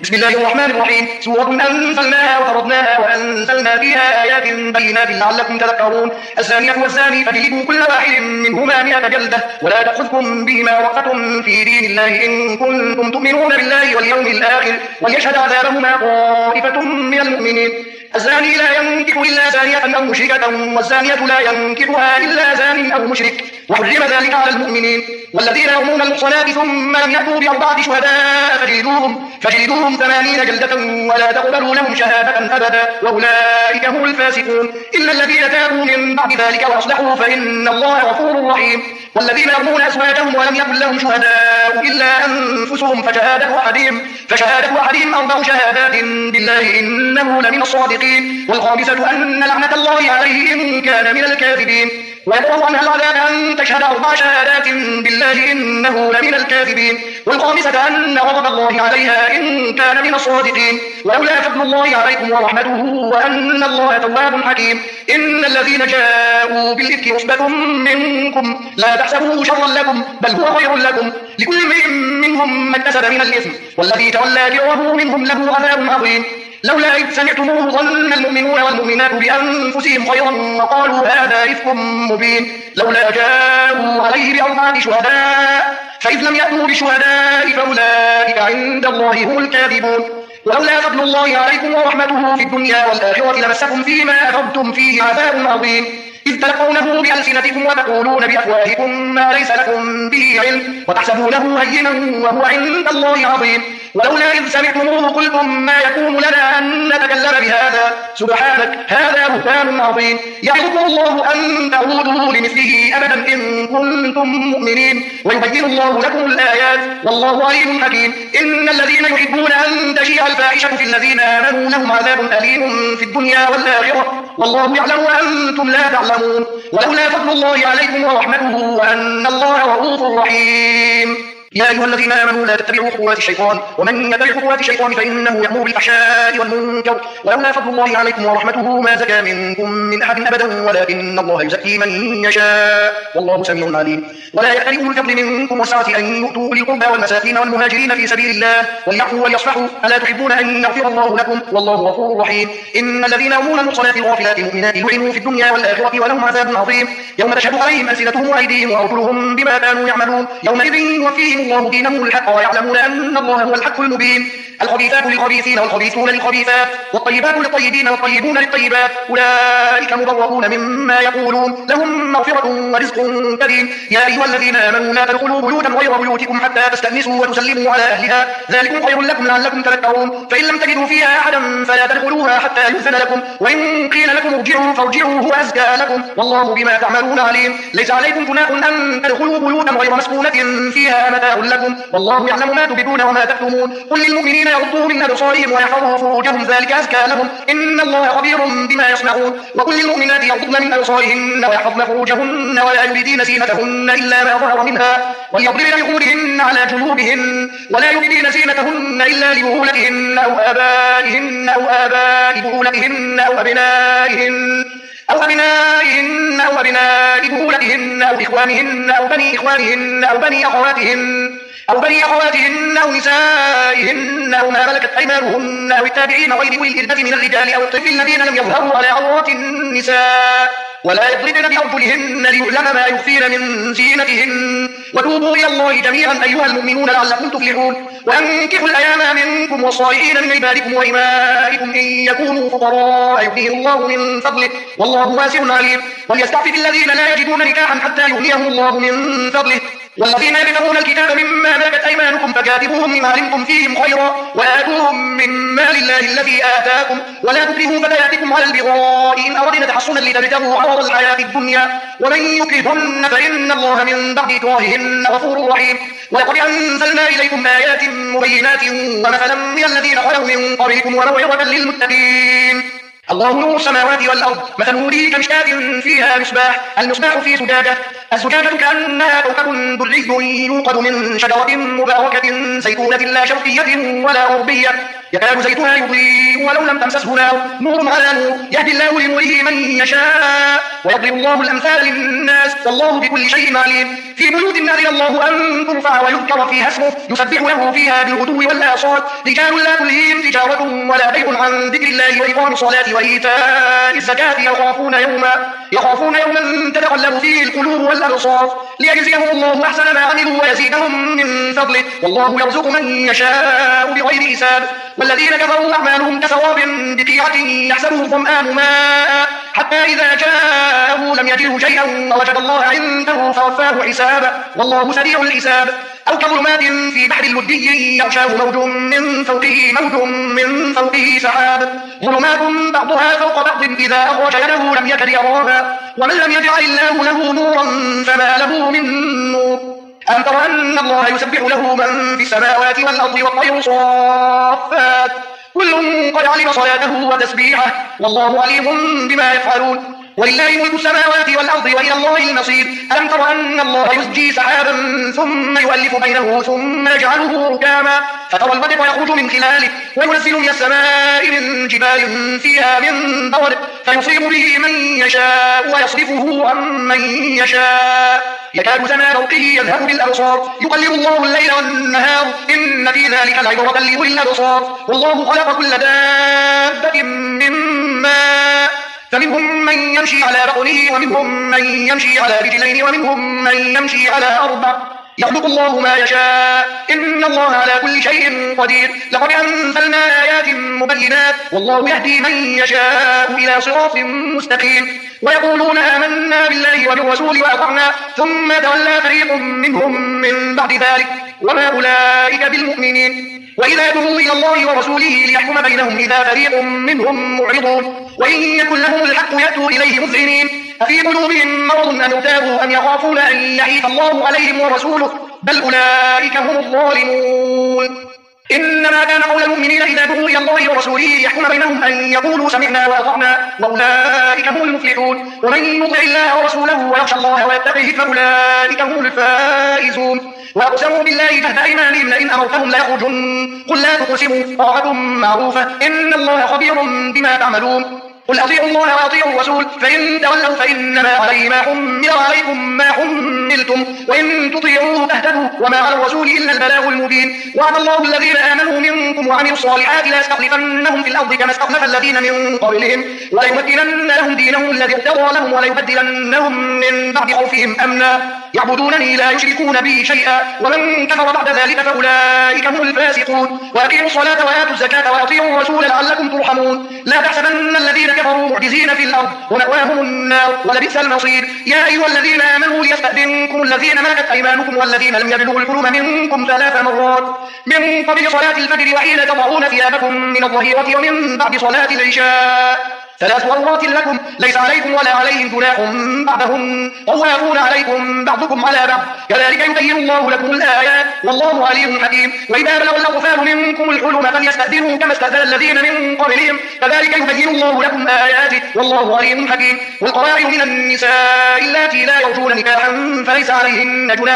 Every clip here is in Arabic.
بسم الله الرحمن الرحيم. سورة أنزلناها وفرضناها وأنزلنا فيها آيات بينات لعلكم تذكرون. الزانية والزاني فاجلدوا كل واحد منهما 100 جلدة ولا تأخذكم بهما رأفة في دين الله إن كنتم تؤمنون بالله واليوم الآخر وليشهد عذابهما طائفة من المؤمنين. الزاني لا ينكح إلا زانية أو مشركة والزانية لا ينكحها إلا زان أو مشرك وحرم ذلك على المؤمنين. والذين يرمون المحصنات ثم لم يأتوا بأربعة شهداء فجلدوهم 80 جلدة ولا تقبلوا لهم شهادة أبدا وأولئك هم الفاسقون. إلا الذين تابوا من بعد ذلك وأصلحوا فإن الله غفور رحيم. والذين يرمون أزواجهم ولم يكن لهم شهداء إلا أنفسهم فشهادة أحدهم 4 شهادات بالله إنه لمن الصادقين. والخامسة أن لعنة الله عليه إن كان من الكاذبين. ويدعو عنها العذاب أن تشهد 4 شهادات بالله إنه لمن الكاذبين. والخامسة أن غضب الله عليها إن كان من الصادقين. ولولا فضل الله عليكم ورحمته وأن الله تواب حكيم. إن الذين جاءوا بالإفك عصبة منكم لا تحسبوه شرا لكم بل هو خير لكم لكل امرئ منهم ما اكتسب من الإثم والذي تولى كبره منهم له عذاب عظيم. لولا إذ سمعتموه ظن المؤمنون والمؤمنات بأنفسهم خيرا وقالوا هذا إفك مبين. لولا جاءوا عليه ب4 شهداء فإذ لم يأتوا بالشهداء فأولئك عند الله هم الكاذبون. ولولا فضل الله عليكم ورحمته في الدنيا والآخرة لمسكم فيما أخذتم فيه عذاب عظيم. إذ تلقونه بألسنتكم وتقولون بأفواهكم ما ليس لكم به علم وتحسبونه هينا وهو عند الله عظيم. ولولا إذ سمعتموه قلتم ما يكون لنا أن نتكلم بهذا سبحانك هذا بهتان عظيم. يعظكم الله أن تعودوا لمثله أبدا إن كنتم مؤمنين ويبين الله لكم الآيات والله عليم حكيم. إن الذين يحبون أن تشيع الفاحشة في الذين آمنوا لهم عذاب أليم في الدنيا والآخرة والله يعلم وأنتم لا تعلمون. ولولا فضل الله عليكم ورحمته وأن الله رؤوف رحيم. يا أيها الذين آمنوا لا تتبعوا خطوات الشيطان ومن يتبع خطوات الشيطان فإنه يأمر بالفحشاء والمنكر. ولولا فضل الله عليكم ورحمته ما زكى منكم من أحد أبدا ولكن الله يزكي من يشاء والله سميع عليم. ولا يأتل أولو الفضل منكم والسعة أن يؤتوا أولي القربى والمساكين والمهاجرين في سبيل الله وليعفوا وليصفحوا ألا تحبون أن يغفر الله لكم والله غفور رحيم. إن الذين يرمون المحصنات الغافلات المؤمنات لعنوا في الدنيا والآخرة ولهم عذاب عظيم. يوم تشهد عليهم ألسنتهم وأيديهم وأرجلهم بما كانوا يعملون يومئذ يوفيهم الله دينهم الحق ويعلمون أن الله هو الحق المبين. الخبيثات للخبيثين والخبيثون للخبيثات والطيبات للطيبين والطيبون للطيبات أولئك مبرؤون مما يقولون لهم مغفرة ورزق كريم. يا أيها الذين آمنوا لا تدخلوا بيوتا غير بيوتكم حتى تستأنسوا وتسلموا على أهلها ذلكم خير لكم لعلكم تذكرون. فإن لم تجدوا فيها أحدا فلا تدخلوها حتى يؤذن لكم وإن قيل لكم ارجعوا فارجعوا هو أزكى لكم والله بما تعملون عليم. ليس عليكم جناح أن تدخلوا بيوتا غير مسكونة فيها متاع لكم والله يعلم ما تبدون وما تكتمون. قل للمؤمنين يغضوا من أبصارهم ويحفظوا فروجهم ذلك أزكى لهم إن الله خبير بما يصنعون. وقل للمؤمنات يغضضن من أبصارهن ويحفظن فروجهن ولا يبدين زينتهن إلا ما ظهر منها وليضربن بخمورهن على جنوبهن ولا يبدين زينتهن إلا لبعولتهن أو آبائهن أو آباء بعولتهن أو أبنائهن أو أبناء بعولتهن أو إخوانهن أو بني إخوانهن أو بني أخواتهن أو نسائهن أو ما ملكت أيمانهن أو التابعين غير أولي الإربة من الرجال أو الطفل الذين لم يظهروا على عورات النساء ولا يضربن بأرجلهن ليعلم ما يخفين من زينتهن. وتوبوا إلى الله جميعا أيها المؤمنون لعلكم تفلحون. وأنكحوا الأيام منكم والصالحين من عبادكم وإمائكم إن يكونوا فقراء يغنيهم الله من فضله والله واسع عليم. وليستعفف الذين لا يجدون نكاحا حتى يغنيهم الله من فضله والذين يبتغون الكتاب مما ملكت أيمانكم فكاتبوهم إن علمتم فيهم خيرا وآتوهم من مال الله الذي آتاكم ولا تكرهوا فتياتكم على البغاء إن أردنا تحصنا لتبتغوا عرض الحياة الدنيا ومن يكرهن فإن الله من بعد إكراههن غفور رحيم. ولقد أنزلنا إليكم آيات مبينات ومثلا من الذين خلوا من قبلكم وموعظة للمتقين. الله نور السماوات والأرض مثل نوره كمشكاة فيها مصباح المصباح في زجاجة الزجاجة كأنها كوكب دري يوقد من شجرة مباركة زيتونة لا شرقية ولا غربية يكاد زيتها يضيء ولو لم تمسسه نور على نور يهدي الله لنوره من يشاء ويضرب الله الأمثال للناس والله بكل شيء عليم. في بيوت أذن الله أن ترفع ويذكر فيها اسمه يسبح له فيها بالغدو والآصال رجال لا تلهيهم تجارة ولا بيع عن ذكر الله وإقام الصلاة وإيتاء الزكاة يخافون يوما تتقلب فيه القلوب والأبصار ليجزيهم الله أحسن ما عملوا ويزيدهم من فضله والله يرزق من يشاء بغير حساب. والذين كفروا أعمالهم كسراب بقيعة يحسبه الظمآن ماء حتى إذا جاءه لم يجده شيئا ووجد الله عنده فوفاه حسابه والله سريع الحساب. أو كظلمات في بحر لجي يغشاه موج من فوقه سحاب ظلمات بعضها فوق بعض إذا أخرج يده لم يكد يراها ومن لم يجعل الله له نورا فما له من نور. ألم تر أن الله يسبح له من في السماوات والأرض والطير صافات كل قد علم صلاته وتسبيحه والله عليم بما يفعلون ولله ملك السماوات والأرض وإلى الله المصير. ألم تر أن الله يزجي سحابا ثم يؤلف بينه ثم يجعله ركاما فترى الودق يخرج من خلاله وينزل من السماء من جبال فيها من برد فيصيب به من يشاء ويصرفه عن من يشاء يكاد سنا برقه يذهب بالأبصار يقلب الله الليل والنهار إن في ذلك لعبرة لأولي الأبصار. والله خلق كل دابة من ماء فمنهم من يمشي على بطنه ومنهم من يمشي على رجلين ومنهم من يمشي على أربع يخلق الله ما يشاء إن الله على كل شيء قدير. لقد أنزلنا آيات مبينات والله يهدي من يشاء إلى صراط مستقيم. ويقولون آمنا بالله وبالرسول وأطعنا ثم تولى فريق منهم من بعد ذلك وما أولئك بالمؤمنين. وإذا دعوا إلى الله ورسوله ليحكم بينهم إذا فريق منهم معرضون وإن يكن لهم الحق يأتوا إليه مذعنين أفي قلوبهم مرض أم ارتابوا أم يخافون أن يحيف الله عليهم ورسوله بل أولئك هم الظالمون. إنما كان قول المؤمنين إذا دعوا إلى الله ورسوله ليحكم بينهم أن يقولوا سمعنا وأطعنا وأولئك هم المفلحون. ومن يطع الله ورسوله ويخشى الله ويتقه فأولئك هم الفائزون. وأقسموا بالله جهد أيمانهم لئن أمرتهم ليخرجن قل لا تقسموا طاعة معروفة إن الله خبير بما تعملون. قل أطيعوا الله وأطيعوا الرسول فإن تولوا فإنما عليه ما حمل وعليكم ما حملتم وإن تطيعوه تهتدوا وما على الرسول إلا البلاغ المبين. وعد الله الذين آمنوا منكم وعملوا الصالحات ليستخلفنهم في الأرض كما استخلف الذين من قبلهم وليمكنن لهم دينهم الذي ارتضى لهم وليبدلنهم من بعد خوفهم أمنا يعبدونني لا يشركون بي شيئا ومن كفر بعد ذلك فأولئك هم الفاسقون. وأقيموا الصلاة وآتوا الزكاة وأطيعوا الرسول لعلكم ترحمون. لا تحسبن الذين كفروا معجزين في الأرض ومأواهم النار ولبئس المصير. يا أيها الذين آمنوا ليستأذنكم الذين ملكت أيمانكم والذين لم يبلغوا الحلم منكم 3 مرات من قبل صلاة الفجر وحين تضعون ثيابكم من الظهيرة ومن بعد صلاة العشاء 3 مرات لكم ليس عليكم ولا عليهم جناح بعدهم طوافون عليكم بعضكم على بعض كذلك يبين الله لكم الآيات والله عليم حكيم. وإذا بلغ الأطفال منكم الحلم فليستأذنوا كما استأذن الذين من قبلهم كذلك يبين الله لكم آياته والله عليم حكيم. والقواعد من النساء اللاتي لا يرجون نكاحا فليس عليهن جناح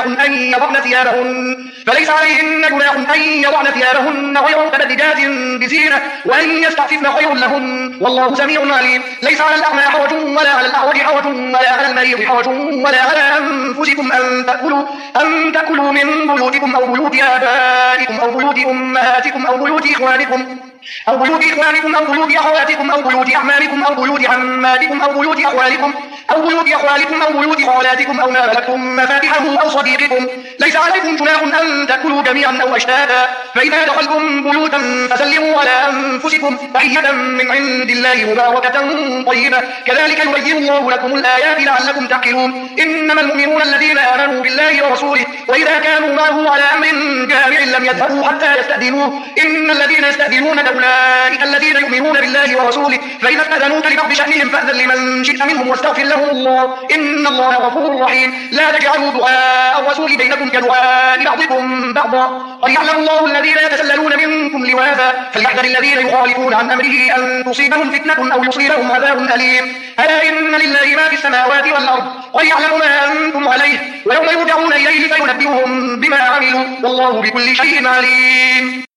أن يضعن ثيابهن غير متبرجات بزينة وأن يستعففن خير لهن والله سميع عليم. ليس على الأعمى حرج ولا على الأعرج حرج ولا على المريض حرج ولا على أنفسكم أن تأكلوا من بيوتكم أو بيوت آبائكم أو بيوت أمهاتكم أو بيوت إخوانكم أو بيوت أخواتكم أو بيوت أعمامكم أو بيوت عماتكم أو بيوت أخوالكم أو بيوت خالاتكم أو ما ملكتم مفاتحه أو صديقكم. ليس عليكم جناح أن تأكلوا جميعا أو أشتاتا فإذا دخلتم بيوتا فسلموا على أنفسكم تحية من عند الله مباركة طيبة كذلك يبين الله لكم الآيات لعلكم تعقلون. إنما المؤمنون الذين آمنوا بالله ورسوله وإذا كانوا معه على أمر جامع لم يذهبوا حتى يستأذنوه إن الذين يستأذنون أولئك الذين يؤمنون بالله ورسوله فإذا استأذنوك لبعض شأنهم فأذن لمن شئت منهم واستغفر لهم الله إن الله غفور رحيم. لا تجعلوا دعاء الرسول بينكم كدعاء بعضكم بعضا قد يعلم الله الذين يتسللون منكم لواذا فليحذر الذين يخالفون عن أمره أن تصيبهم فتنة أو يصيبهم عذاب أليم. ألا إن لله ما في السماوات والأرض ويعلم ما أنتم عليه ويوم يرجعون إليه فينبئهم بما عملوا والله بكل شيء عليم.